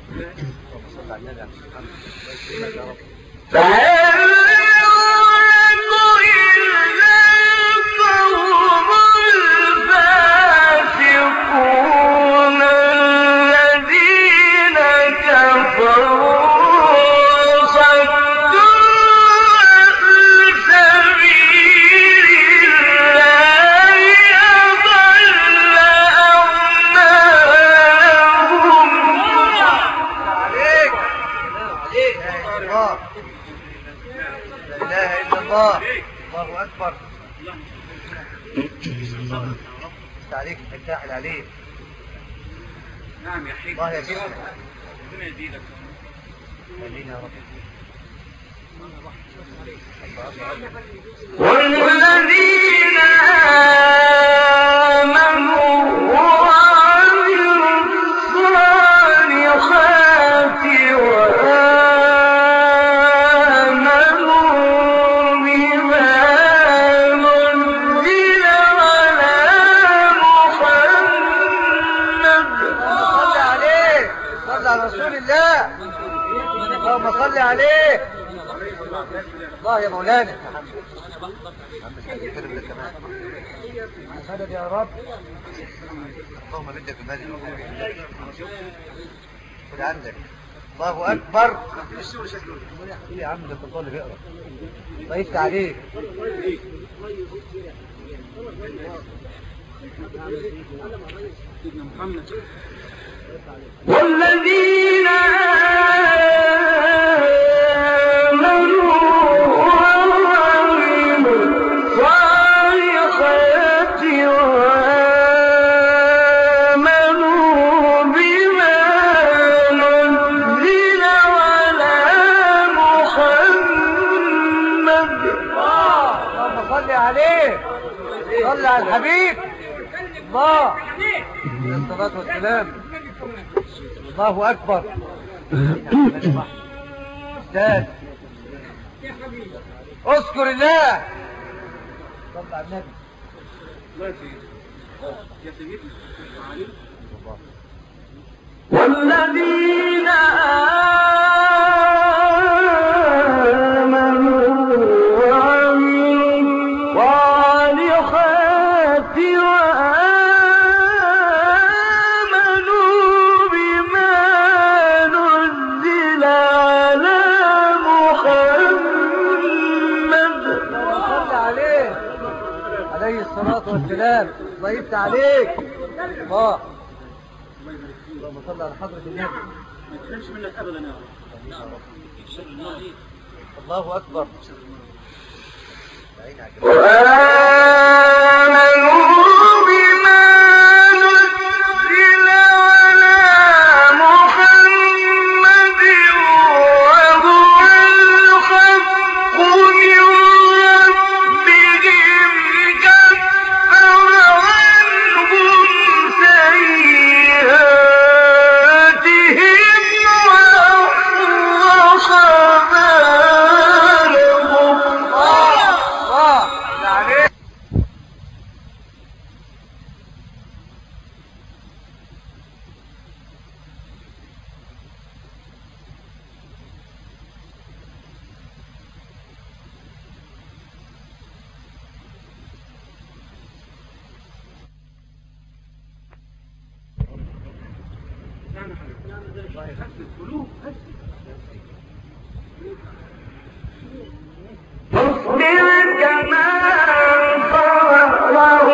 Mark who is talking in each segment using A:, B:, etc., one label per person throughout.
A: صلى على النبي عليه الصلاة والسلام. الله أكبر. عليك تفتح عليك.
B: نعم يا حبيبي.
A: الله يجزيك.
B: ربنا يزيدك.
A: امين يا رب.
C: والذين آمنوا وعملوا الصالحات
A: اللهم صل عليه. الله يا مولانا. مدد يا رب. اللهم بدك بمدد. خد عندك. الله اكبر. يا عم ده الطالب اللي بيقرا. الله يفتح عليك.
C: والذين آمنوا وعملوا الصالحات وآمنوا بما نزل على محمد.
A: اللهم صل عليه. صل على الحبيب. الله الصلاة والسلام. الله أكبر. أستاذ اذكر الله. صل على النبي.
C: والذين آمنوا وعملوا الصالحات وآمنوا بما نزل على محمد.
A: صل عليه عليه الصلاة والسلام. الله يفتح عليك. الله اللهم صل على حضرة النبي.
B: ما تفهمش منك ابدا يا رب.
A: الله أكبر.
C: وآمنوا بما نزل على محمد وهو الحق من ربهم كفر عنهم سيئاتهم وأصلح بالهم. فاصبر كما صبر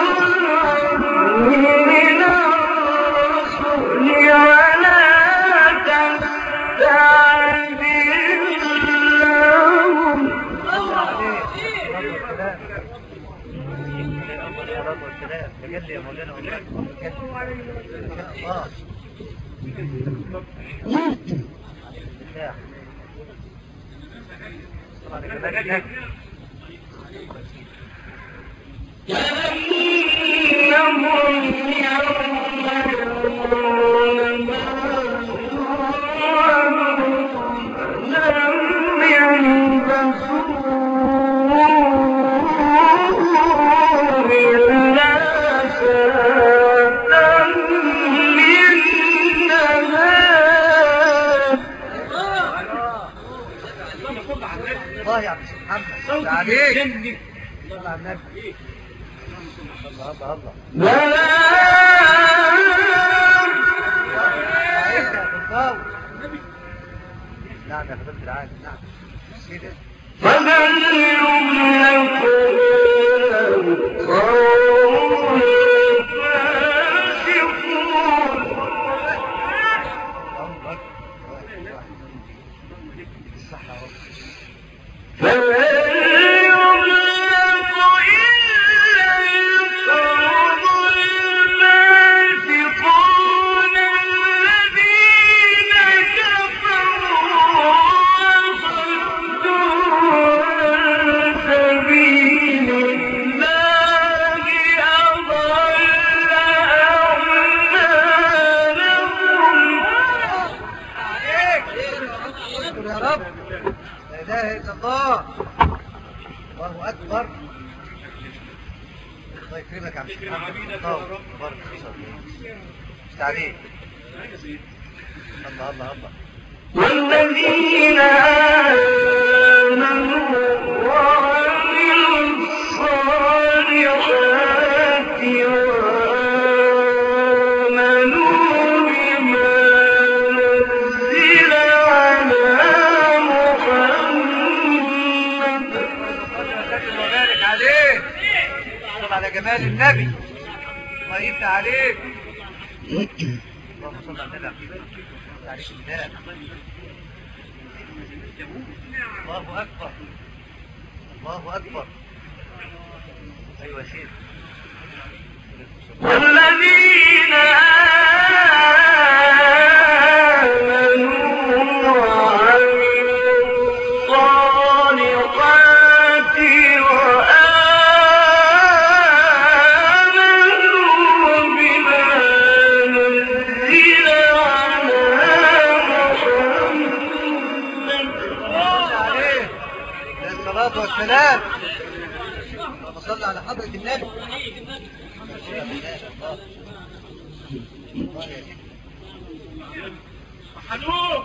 C: من الرسل ولا تستعجل لهم.
A: تجلي يا مولانا والله.
C: كأنهم يوم يرون ما يوعدون لم يلبثوا إلا ساعة من نهار
A: الله يا عم محمد.
B: صوت
A: عليك.
B: الجنة.
A: صل على النبي. الله الله الله. عايز يا بالضبط. نعم يا فضيلة العالم. نعم كده. يا رب لا اله الا الله. الله اكبر. الله يكرمك يا عم محمد. بارك فيك. مش عليك. الله الله الله.
C: والذين آمنوا وعملوا الصالحات وآمنوا بما نزل على محمد.
A: وبارك عليك. صل على جمال النبي. الله يفتح عليك. اللهم صل على النبي. عليك الله. الله اكبر. الله اكبر. ايوه يا شيخ.
C: والذين آمنوا وعملوا الصالحات وآمنوا بما نزل على محمد.
A: عليه الصلاة والسلام. اللهم صل على حضرة النبي. الله يا سيدي.
B: حنوف.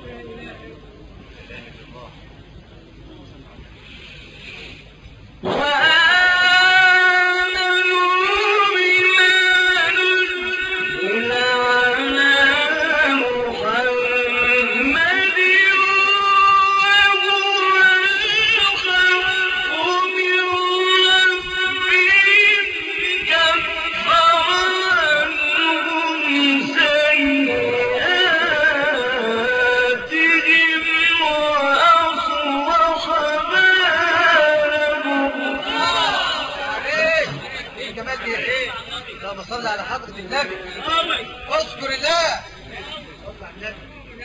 A: اللهم صل على حضرة النبي. اذكر الله. صل على النبي.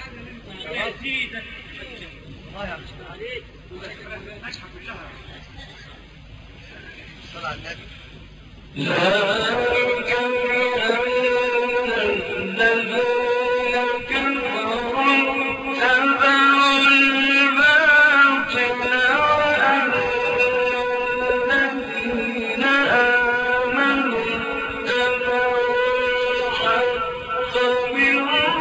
A: الله يعمل عليك. صل على النبي.
C: ذلك بأن الذين كفروا اتبعوا الباطل وأن الذين آمنوا اتبعوا الحق من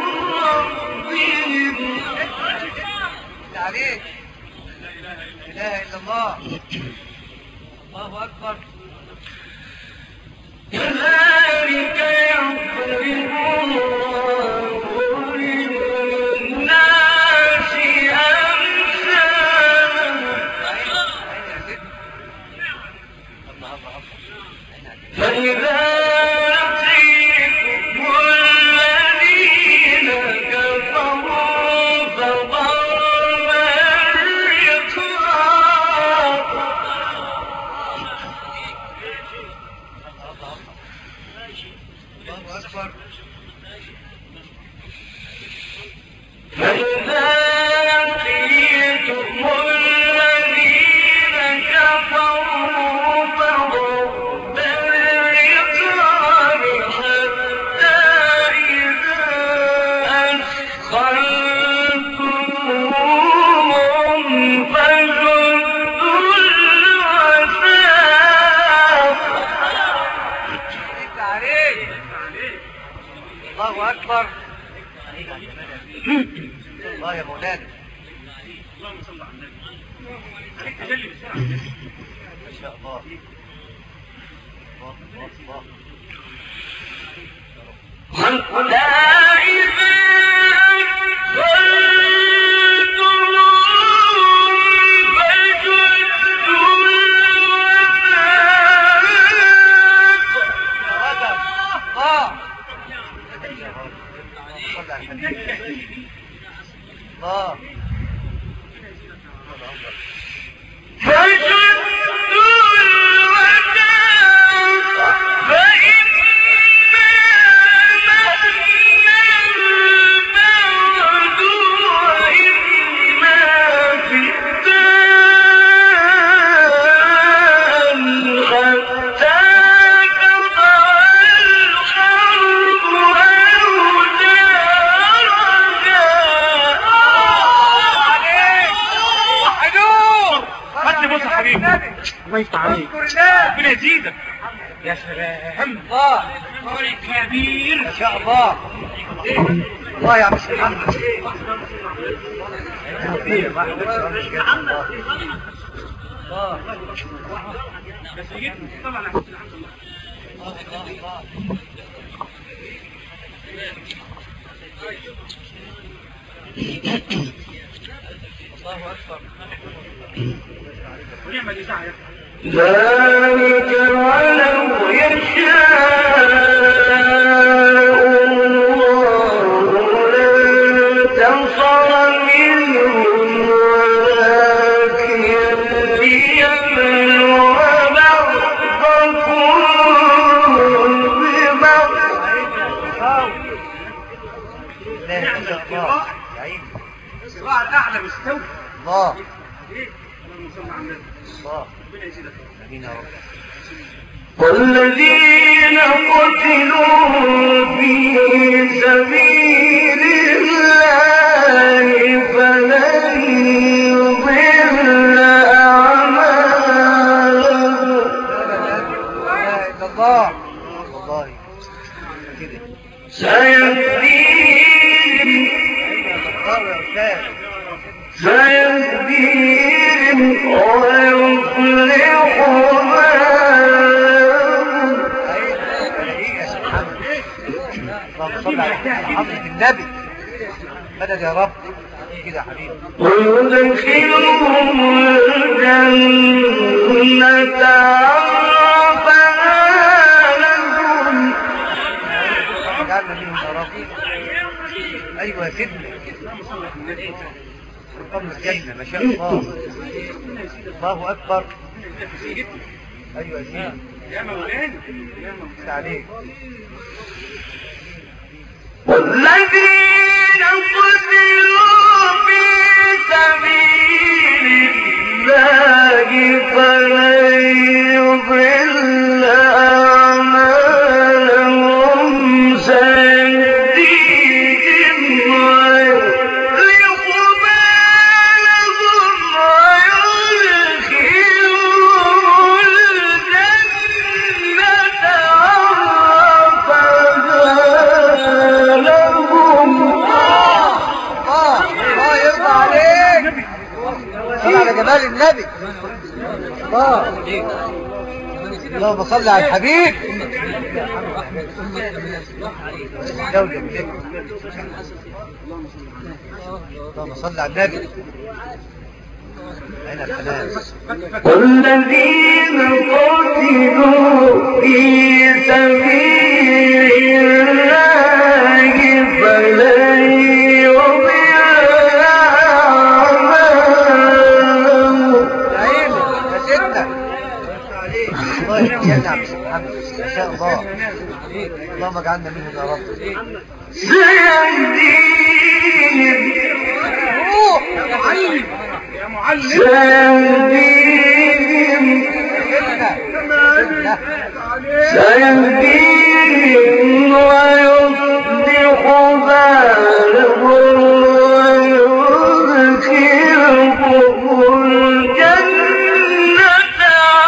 C: ربهم.
A: عليك. لا اله الا الله. الله اكبر.
C: كذلك يضرب الله للناس أمثالهم فإذا لقيتم الذين كفروا فضرب الرقاب.
A: الله اكبر.
C: فإذا لقيتم الذين كفروا فضرب الرقاب حتى إذا أثخنتموهم فشدوا الوثاق.
A: عليك. الله اكبر. الله يا مولانا.
B: اللهم صل على النبي. عليك تجلي بسرعة.
A: ما شاء الله.
C: حتى إذا
A: الله.
B: الله يفتح عليك. ربنا يزيدك. يا سلام.
A: الله
B: كبير.
A: ما شاء الله. الله يا عم محمد.
B: يا سيدنا طبعا يا حسن الحمد لله.
A: الله أكبر.
B: ونعم الإذاعة يا
C: ذلك ولو يشاء الله لانتصر منهم ولكن ليبلو بعضكم ببعض.
B: الصراع الأعلى مستوى.
A: الله.
B: اللهم صل على النبي.
A: الله.
B: ربنا يزيدك.
A: امين يا رب.
C: والذين قتلوا في سبيل الله فلن يضل أعمالهم.
A: لا اله الا الله. والله كده.
C: سيهديهم ويصلح بالهم.
A: اللهم صل على حضرة النبي. مدد يا رب. كده يا حبيبي.
C: ويدخلهم الجنة عرفها لهم.
A: اجعلنا منهم يا رب. ايوه يا سيدنا. رقم الجنة ما شاء الله. الله اكبر. ايوه يا سيدنا.
B: يا مولانا. يا
A: انت عليك.
C: والذين قتلوا في سبيل الله فلن يضل أعمالهم. سيهديهم ويصلح بالهم ويدخلهم الجنة عرفها لهم.
A: الله يرضى عليك. صل على جمال النبي. الله. اللهم صل على الحبيب. دولة بلك. اللهم صل على النبي. هنا الحنان.
C: والذين قتلوا في سبيل الله فلن يضل أعمالهم.
A: يا سيدنا. الله يهدينا عم محمد. ما شاء الله. اللهم اجعلنا منهم يا رب.
C: سيهديهم
B: يا معلم. يا معلم.
C: سيهديهم ويصلح بالهم ويدخلهم الجنة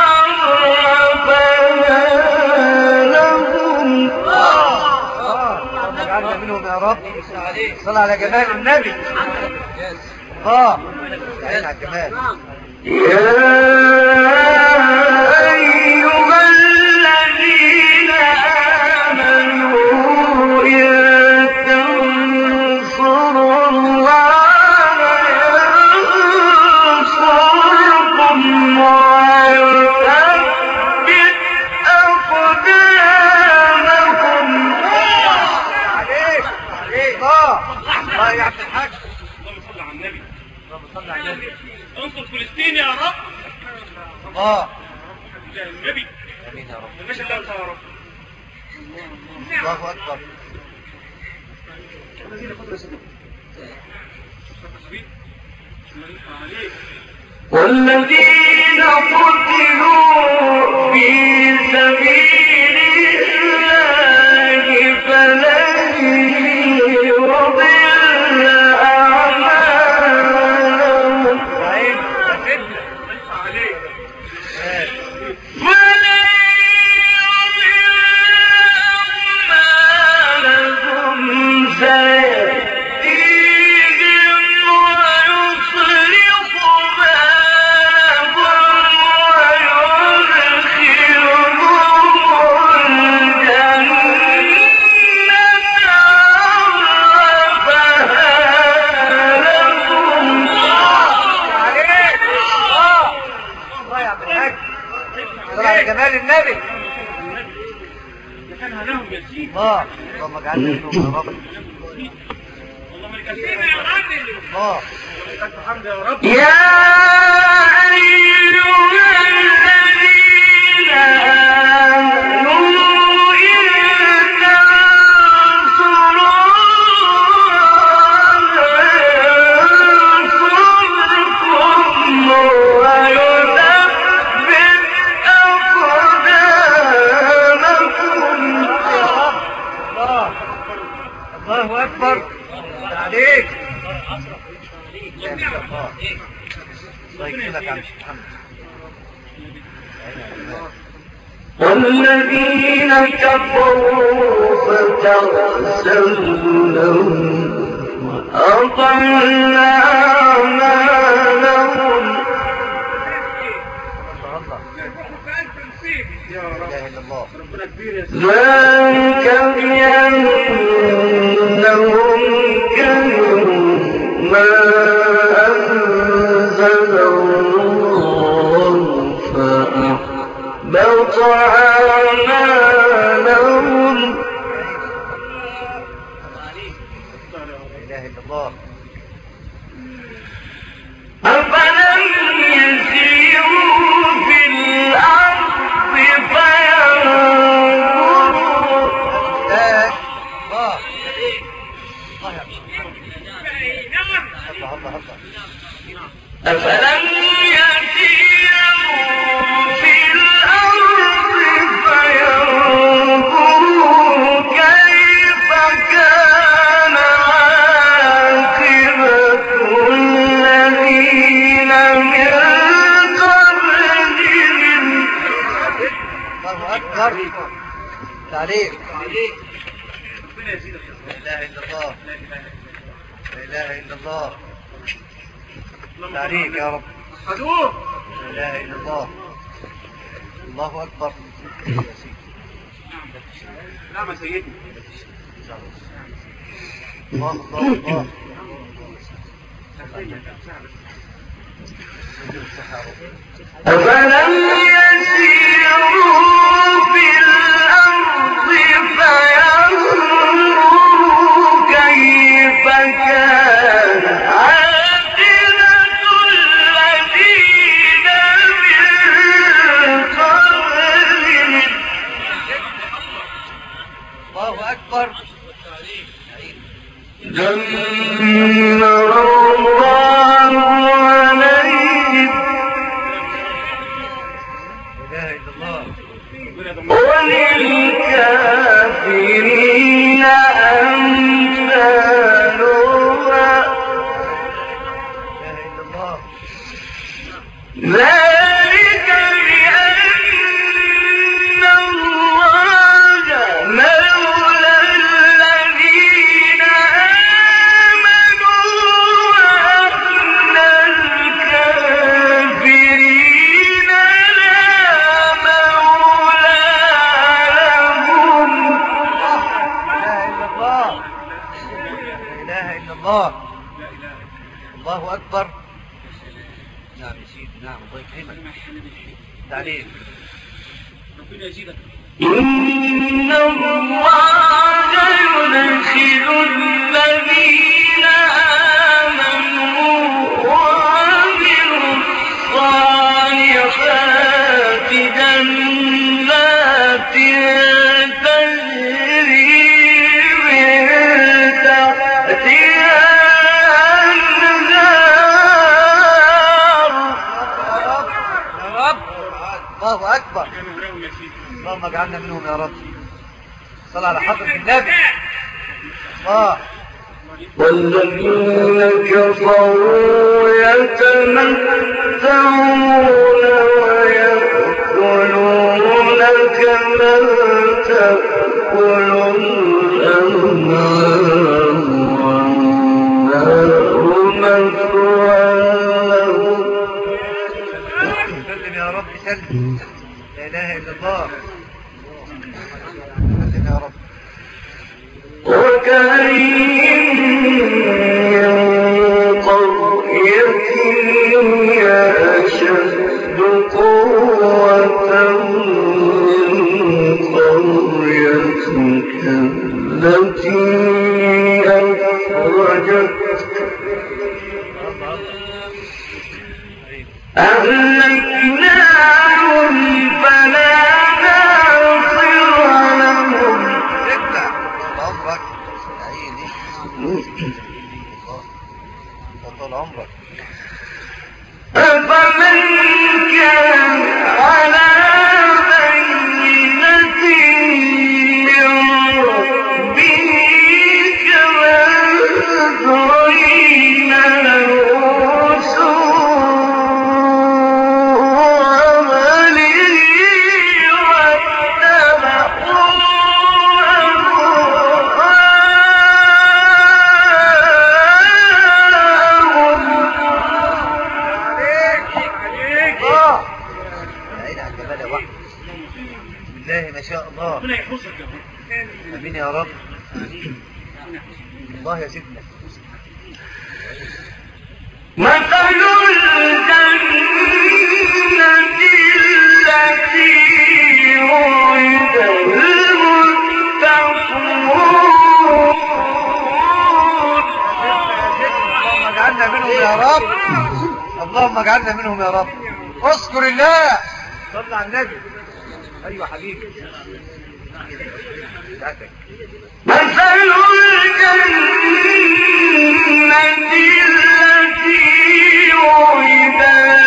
C: عرفها لهم.
A: اللهم اجعلنا منهم يا رب. صل على جمال النبي. الله. عين على الجمال. الله يا عبد الحاج.
B: اللهم صل على النبي.
A: اللهم صل على النبي.
B: انصر فلسطين يا رب.
A: الله
B: يا النبي.
A: امين يا رب.
B: المشهد ده يا رب.
A: الله اكبر.
C: والذين قتلوا في سبيل الله فلن يضل أعمالهم سيهديهم ويصلح بالهم ويدخلهم الجنة عرفها لهم.
A: الله يا عبد الحاج. صل على جمال النبي.
B: كان هناهم يسير.
A: الله اللهم اجعلنا منهم يا رب.
B: اللهم لك الحمد يا رب.
A: الله
B: لك الحمد يا رب.
C: يا أيها الذين آمنوا إن تنصروا ينصركم ويثبت أقدامكم.
A: الله الله اكبر. عليك. الله يكرمك يا عم محمد.
C: والذين كفروا فتغسل لهم وأضل أعمالهم.
A: الله
B: يا
A: لا
B: رب.
A: اله الا الله.
B: ربنا كبير يا سيدي.
C: ذلك بأنهم كرهوا ما أنزل الله فأحبط أعمالهم.
A: لا اله الا الله.
C: أفلم يسيروا في الأرض فينظروا
A: لا الله الله يا عم الله الله الله.
C: أفلم يسيروا في الأرض فينظروا كيف كان عاقبة الذين من قبلهم.
A: الله اكبر. تعليق.
B: ربنا يزيدك يا
A: لا اله الا الله. لا اله الا الله. تعليق يا رب.
B: حدوه.
A: لا اله الا الله. الله اكبر. يا سيدي.
B: نعم يا سيدي.
A: الله الله الله.
C: أفلم يسيروا في الأرض فينظروا كيف كان عاقبة الذين من قبلهم.
A: الله اكبر.
C: دمر الله عليهم
A: لا اله الا الله.
C: وللكافرين أمثالها.
A: لا اله الا الله.
C: ذلك بأن الله مولى الذين آمنوا وأن الكافرين
A: اله الا الله. الله اكبر. نعم يا سيدي، نعم، الله يكرمك. تعليم.
B: ربنا يزيدك.
C: إن الله يدخل الذين آمنوا وعملوا الصالحات جنات تجري من تحتها الأنهار.
A: يا رب، الله اكبر. اللهم اجعلنا منهم يا رب. صل على حضرة النبي. الله.
C: والذين كفروا يتمتعون ويأكلون كما تأكل الأنعام والنار مثوى لهم.
A: سلم يا رب، سلم. لا اله الا الله. سلم يا رب.
C: وكأين من قرية هي أشد قوة من قريتك التي أخرجتك أهلكناهم فلا ناصر لهم.
A: عمرك عيني طول عمرك.
C: أفمن كان على بينة من ربه كمن زين له سوء عمله واتبعوا
A: بالله ما شاء الله.
B: ربنا يحفظك يا رب.
A: امين يا رب. الله يا سيدنا.
C: مثل الجنة التي وعد المتقون.
A: اللهم اجعلنا منهم يا رب. اللهم اجعلنا منهم يا رب. اذكر الله. صل على النبي. ايوه حبيبي.
C: مثل الجنة التي وعد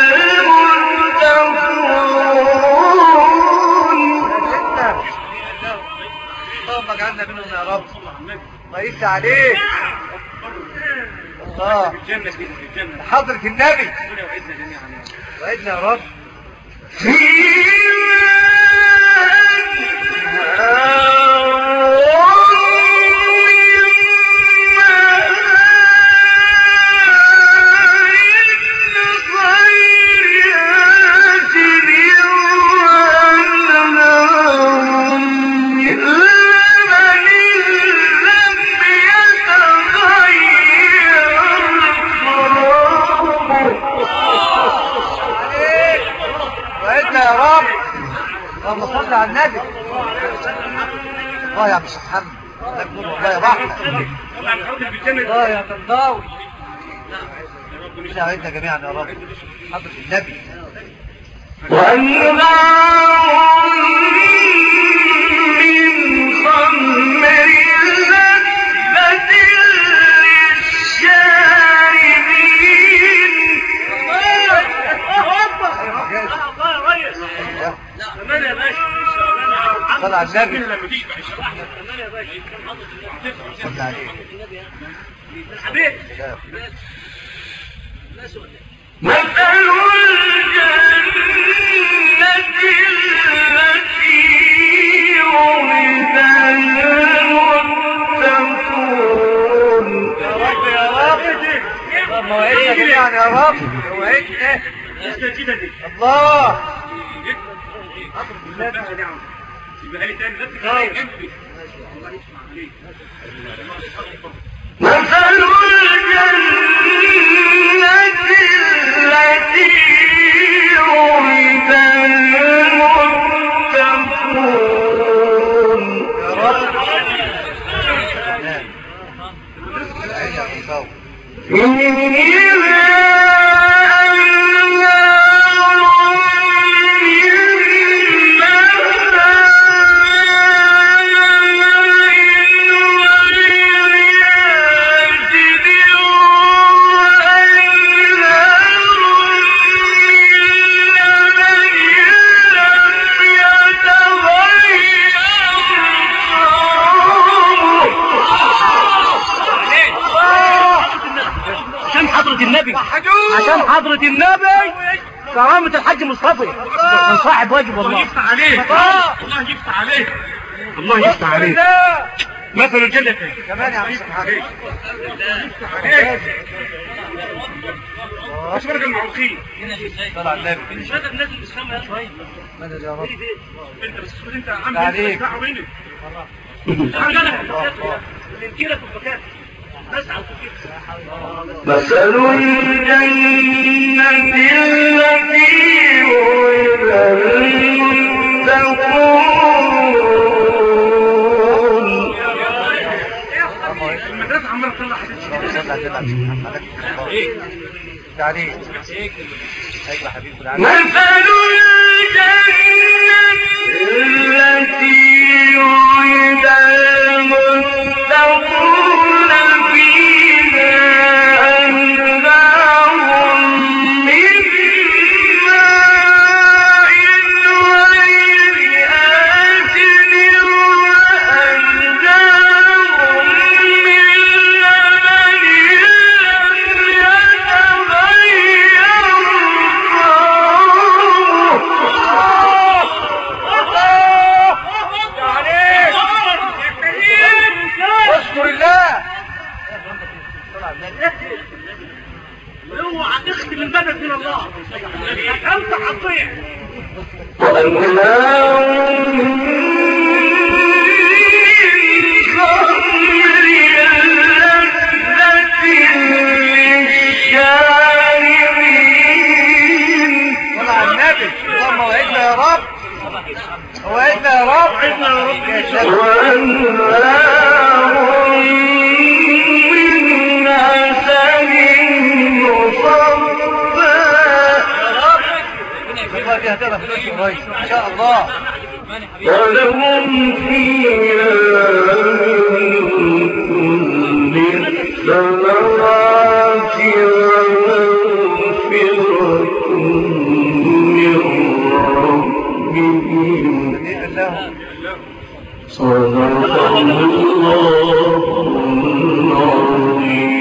C: المتقون.
A: اللهم اجعلنا منهم يا رب. الله يفتح عليك. الله.
B: الجنة في الجنة.
A: حضرة النبي.
B: ربنا يوعدنا جميعا يا رب.
A: وعدنا يا رب. وعدنا يا رب. اللهم صل على النبي. الله يا عم الشيخ محمد. الله يكون والله يا بحر. الله يا طنطاوي. ربنا وعدنا جميعا يا رب. حضرة النبي.
C: وأنهار من خمر لذة للشاربين.
A: صل على النبي. صل عليه.
C: مثل الجنة التي وعد المتقون.
A: يا رب يا رب. اللهم وعدنا جميعا يا رب. وعدنا. الله.
C: مثل
A: الدنيا بيفوت
B: عشان حضرة النبي كرامة الحاج مصطفى من صاحب واجب والله.
D: الله يفتح عليك، الله يفتح عليك، الله يفتح عليك. مثل الجنة
A: كمان يا عم محمد.
D: يفتح عليك. مش فرق المعوقين.
A: طلع النبي.
D: مش هذا الناس اللي بتسمى يا شوية.
A: مدد يا رب.
D: انت بس انت عم
A: عليك.
D: تفتحوا هنا.
C: مثل الجنة التي وعد المتقون
D: المدرسة عمالة تطلع
A: تعليق ايوه حبيبي
C: مثل الجنة التي وعد المتقون فيها أنهار من ماء غير آسن وأنهار من لبن
A: اشكر الله.
D: اوعى تختم المدد من الله. انت هتضيع.
C: وأنهار من خمر لذة للشاربين
A: طلع النبي. اللهم وعدنا يا رب. وعدنا يا رب.
C: وأنهار من عسل مصفى
A: والله دي هتعرف فلوس قريب ان شاء الله.
C: ولهم فيها من كل الثمرات ومغفرة من ربهم صدق الله العظيم.